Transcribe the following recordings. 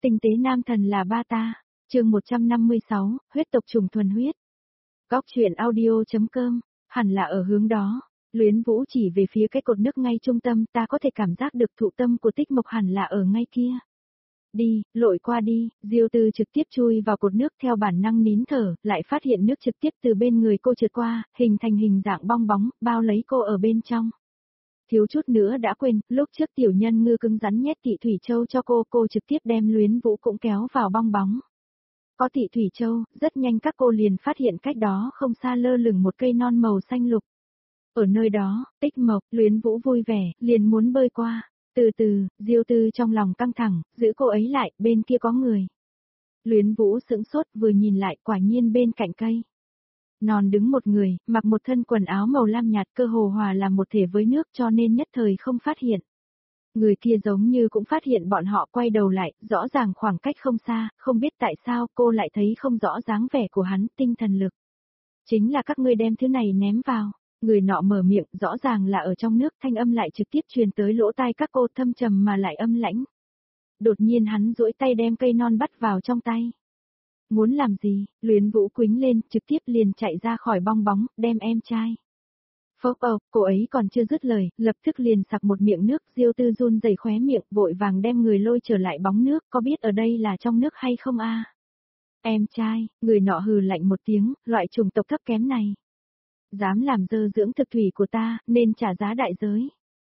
Tinh tế nam thần là ba ta. Chương 156, huyết tộc trùng thuần huyết. Góc truyện audio.com, hẳn là ở hướng đó. Luyến Vũ chỉ về phía cái cột nước ngay trung tâm, ta có thể cảm giác được thụ tâm của Tích Mộc hẳn là ở ngay kia. Đi, lội qua đi, Diêu Tư trực tiếp chui vào cột nước theo bản năng nín thở, lại phát hiện nước trực tiếp từ bên người cô trượt qua, hình thành hình dạng bong bóng, bao lấy cô ở bên trong. Thiếu chút nữa đã quên, lúc trước tiểu nhân ngư cứng rắn nhét Tị Thủy Châu cho cô trực tiếp đem Luyến Vũ cũng kéo vào bong bóng. Có Tị Thủy Châu, rất nhanh các cô liền phát hiện cách đó không xa lơ lửng một cây non màu xanh lục. Ở nơi đó, Tích Mộc, Luyến Vũ vui vẻ, liền muốn bơi qua. Từ từ, Diêu Tư trong lòng căng thẳng, giữ cô ấy lại, bên kia có người. Luyến Vũ sững sốt vừa nhìn lại, quả nhiên bên cạnh cây non đứng một người, mặc một thân quần áo màu lam nhạt, cơ hồ hòa làm một thể với nước, cho nên nhất thời không phát hiện. Người kia giống như cũng phát hiện bọn họ, quay đầu lại, rõ ràng khoảng cách không xa, không biết tại sao cô lại thấy không rõ dáng vẻ của hắn, tinh thần lực. Chính là các ngươi đem thứ này ném vào. Người nọ mở miệng, rõ ràng là ở trong nước, thanh âm lại trực tiếp truyền tới lỗ tai các cô, thâm trầm mà lại âm lãnh. Đột nhiên hắn duỗi tay đem cây non bắt vào trong tay. Muốn làm gì? Luyến Vũ quĩnh lên, trực tiếp liền chạy ra khỏi bong bóng, đem em trai. Phốc ộc, cô ấy còn chưa dứt lời, lập tức liền sặc một miệng nước, Diêu Tư run rẩy khóe miệng, vội vàng đem người lôi trở lại bóng nước, có biết ở đây là trong nước hay không a? Em trai, người nọ hừ lạnh một tiếng, loại chủng tộc thấp kém này. Dám làm dơ dưỡng thực thủy của ta, nên trả giá đại giới.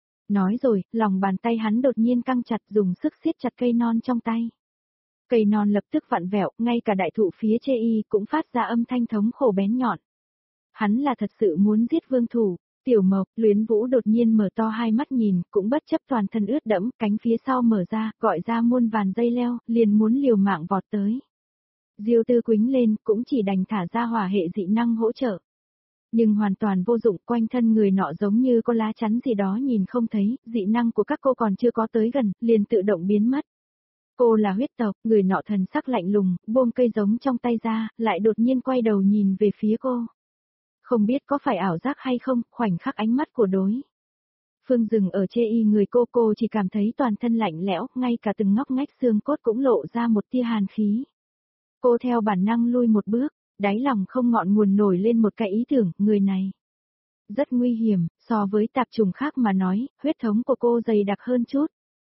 Nói rồi, lòng bàn tay hắn đột nhiên căng chặt, dùng sức siết chặt cây non trong tay. Cây non lập tức vặn vẹo, ngay cả đại thụ phía chê y cũng phát ra âm thanh thống khổ bén nhọn. Hắn là thật sự muốn giết vương thủ. Tiểu Mộc, Luyến Vũ đột nhiên mở to hai mắt nhìn, cũng bất chấp toàn thân ướt đẫm, cánh phía sau mở ra, gọi ra muôn vàn dây leo, liền muốn liều mạng vọt tới. Diêu Tư quĩnh lên, cũng chỉ đành thả ra hỏa hệ dị năng hỗ trợ. Nhưng hoàn toàn vô dụng, quanh thân người nọ giống như có lá chắn gì đó nhìn không thấy, dị năng của các cô còn chưa có tới gần, liền tự động biến mất. Cô là huyết tộc, người nọ thần sắc lạnh lùng, buông cây giống trong tay ra, lại đột nhiên quay đầu nhìn về phía cô. Không biết có phải ảo giác hay không, khoảnh khắc ánh mắt của đối phương dừng ở chê y người cô chỉ cảm thấy toàn thân lạnh lẽo, ngay cả từng ngóc ngách xương cốt cũng lộ ra một tia hàn khí. Cô theo bản năng lui một bước, đáy lòng không ngọn nguồn nổi lên một cái ý tưởng, người này rất nguy hiểm, so với tạp trùng khác mà nói, huyết thống của cô dày đặc hơn chút.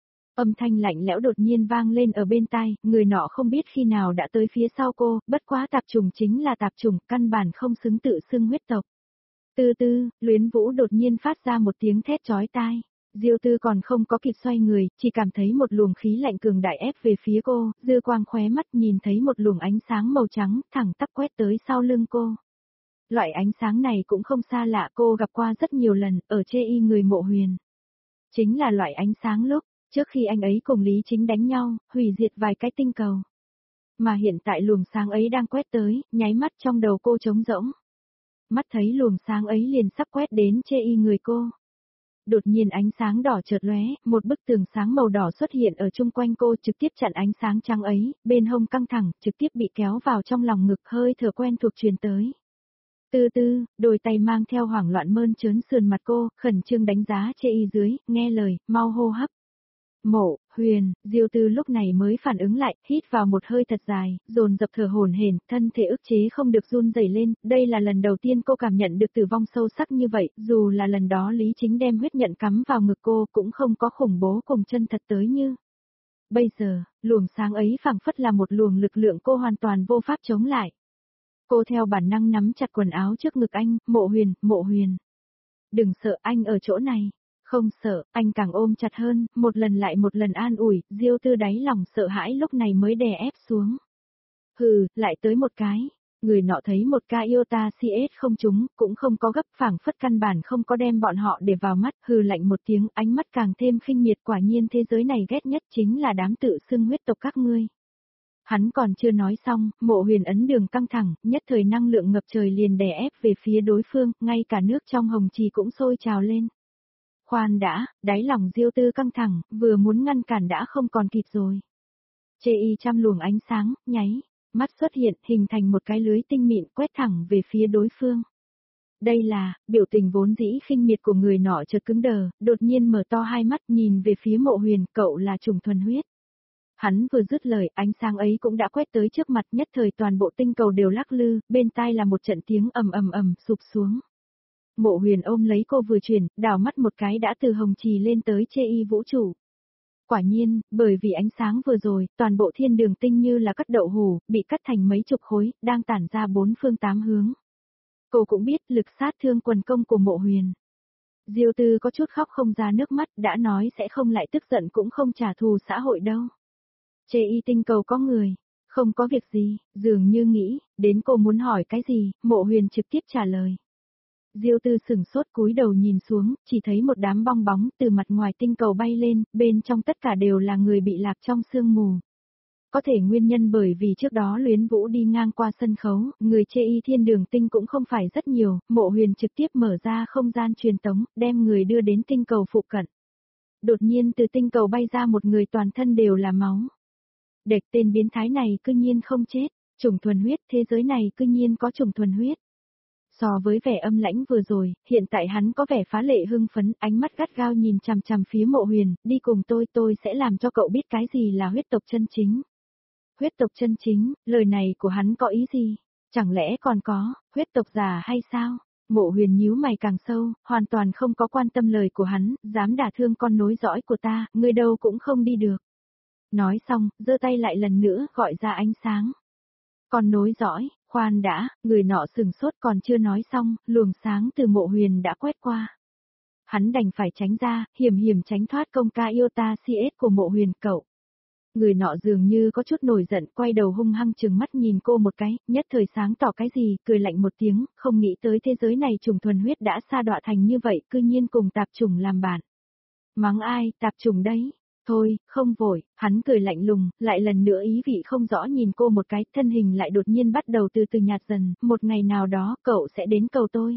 Âm thanh lạnh lẽo đột nhiên vang lên ở bên tai, người nọ không biết khi nào đã tới phía sau cô, bất quá tạp trùng chính là tạp trùng, căn bản không xứng tự xưng huyết tộc. Từ từ, Luyến Vũ đột nhiên phát ra một tiếng thét chói tai. Diêu Tư còn không có kịp xoay người, chỉ cảm thấy một luồng khí lạnh cường đại ép về phía cô, dư quang khóe mắt nhìn thấy một luồng ánh sáng màu trắng thẳng tắp quét tới sau lưng cô. Loại ánh sáng này cũng không xa lạ, cô gặp qua rất nhiều lần, ở chê y người Mộ Huyền. Chính là loại ánh sáng lúc trước khi anh ấy cùng Lý Chính đánh nhau, hủy diệt vài cái tinh cầu. Mà hiện tại luồng sáng ấy đang quét tới, nháy mắt trong đầu cô trống rỗng. Mắt thấy luồng sáng ấy liền sắp quét đến chê y người cô. Đột nhiên ánh sáng đỏ chợt lóe, một bức tường sáng màu đỏ xuất hiện ở chung quanh cô, trực tiếp chặn ánh sáng trắng ấy, bên hông căng thẳng, trực tiếp bị kéo vào trong lòng ngực, hơi thở quen thuộc truyền tới. Từ từ, đôi tay mang theo hoảng loạn mơn trớn sườn mặt cô, khẩn trương đánh giá chê y dưới, nghe lời, mau hô hấp. Mộ Huyền, Diêu Tư lúc này mới phản ứng lại, hít vào một hơi thật dài, dồn dập thở hổn hển, thân thể ức chế không được run rẩy lên, đây là lần đầu tiên cô cảm nhận được tử vong sâu sắc như vậy, dù là lần đó Lý Chính đem huyết nhận cắm vào ngực cô cũng không có khủng bố cùng chân thật tới như. Bây giờ, luồng sáng ấy phảng phất là một luồng lực lượng cô hoàn toàn vô pháp chống lại. Cô theo bản năng nắm chặt quần áo trước ngực anh, Mộ Huyền. Đừng sợ, anh ở chỗ này. Không sợ, anh càng ôm chặt hơn, một lần lại một lần an ủi, Diêu Tư đáy lòng sợ hãi lúc này mới đè ép xuống. Hừ, lại tới một cái. Người nọ thấy một ca Iota CS không trúng, cũng không có gấp, phảng phất căn bản không có đem bọn họ để vào mắt, hừ lạnh một tiếng, ánh mắt càng thêm khinh miệt, quả nhiên thế giới này ghét nhất chính là đám tự xưng huyết tộc các ngươi. Hắn còn chưa nói xong, Mộ Huyền ấn đường căng thẳng, nhất thời năng lượng ngập trời liền đè ép về phía đối phương, ngay cả nước trong hồng trì cũng sôi trào lên. Khoan đã, đáy lòng Diêu Tư căng thẳng, vừa muốn ngăn cản đã không còn kịp rồi. Chê y trăm luồng ánh sáng, nháy, mắt xuất hiện, hình thành một cái lưới tinh mịn quét thẳng về phía đối phương. Đây là, biểu tình vốn dĩ khinh miệt của người nọ chợt cứng đờ, đột nhiên mở to hai mắt nhìn về phía Mộ Huyền, cậu là trùng thuần huyết. Hắn vừa dứt lời, ánh sáng ấy cũng đã quét tới trước mặt, nhất thời toàn bộ tinh cầu đều lắc lư, bên tai là một trận tiếng ầm ầm ầm sụp xuống. Mộ Huyền ôm lấy cô vừa chuyển, đảo mắt một cái đã từ hồng trì lên tới chê y vũ trụ. Quả nhiên, bởi vì ánh sáng vừa rồi, toàn bộ thiên đường tinh như là cắt đậu hủ, bị cắt thành mấy chục khối, đang tản ra bốn phương tám hướng. Cô cũng biết lực sát thương quần công của Mộ Huyền. Diêu Tư có chút khóc không ra nước mắt, đã nói sẽ không lại tức giận cũng không trả thù xã hội đâu. Chê y tinh cầu có người, không có việc gì, dường như nghĩ, đến cô muốn hỏi cái gì, Mộ Huyền trực tiếp trả lời. Diêu Tư sửng sốt cúi đầu nhìn xuống, chỉ thấy một đám bong bóng từ mặt ngoài tinh cầu bay lên, bên trong tất cả đều là người bị lạc trong sương mù. Có thể nguyên nhân bởi vì trước đó Luyến Vũ đi ngang qua sân khấu, người chê y thiên đường tinh cũng không phải rất nhiều, Mộ Huyền trực tiếp mở ra không gian truyền tống, đem người đưa đến tinh cầu phụ cận. Đột nhiên từ tinh cầu bay ra một người toàn thân đều là máu. Địch tên biến thái này cư nhiên không chết, chủng thuần huyết, thế giới này cư nhiên có chủng thuần huyết. So với vẻ âm lãnh vừa rồi, hiện tại hắn có vẻ phá lệ hưng phấn, ánh mắt gắt gao nhìn chằm chằm phía Mộ Huyền, đi cùng tôi sẽ làm cho cậu biết cái gì là huyết tộc chân chính. Huyết tộc chân chính, lời này của hắn có ý gì? Chẳng lẽ còn có, huyết tộc giả hay sao? Mộ Huyền nhíu mày càng sâu, hoàn toàn không có quan tâm lời của hắn, dám đả thương con nối dõi của ta, ngươi đâu cũng không đi được. Nói xong, giơ tay lại lần nữa gọi ra ánh sáng. Con nối dõi, khoan đã, người nọ sừng sốt còn chưa nói xong, luồng sáng từ Mộ Huyền đã quét qua. Hắn đành phải tránh ra, hiểm tránh thoát công ca Iota CS của Mộ Huyền cậu. Người nọ dường như có chút nổi giận, quay đầu hung hăng trừng mắt nhìn cô một cái, nhất thời sáng tỏ cái gì, cười lạnh một tiếng, không nghĩ tới thế giới này trùng thuần huyết đã sa đọa thành như vậy, cư nhiên cùng tạp chủng làm bạn. Mắng ai, tạp chủng đấy. Thôi, không vội, hắn cười lạnh lùng, lại lần nữa ý vị không rõ nhìn cô một cái, thân hình lại đột nhiên bắt đầu từ từ nhạt dần, một ngày nào đó, cậu sẽ đến cầu tôi.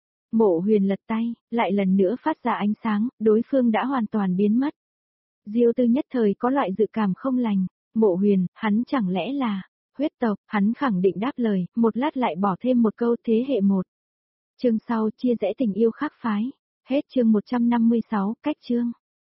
Mộ Huyền lật tay, lại lần nữa phát ra ánh sáng, đối phương đã hoàn toàn biến mất. Diêu Tư nhất thời có loại dự cảm không lành, Mộ Huyền, hắn chẳng lẽ là huyết tộc, hắn khẳng định đáp lời, một lát lại bỏ thêm một câu thế hệ một. Chương sau chia rẽ tình yêu khác phái, hết chương 156, cách chương.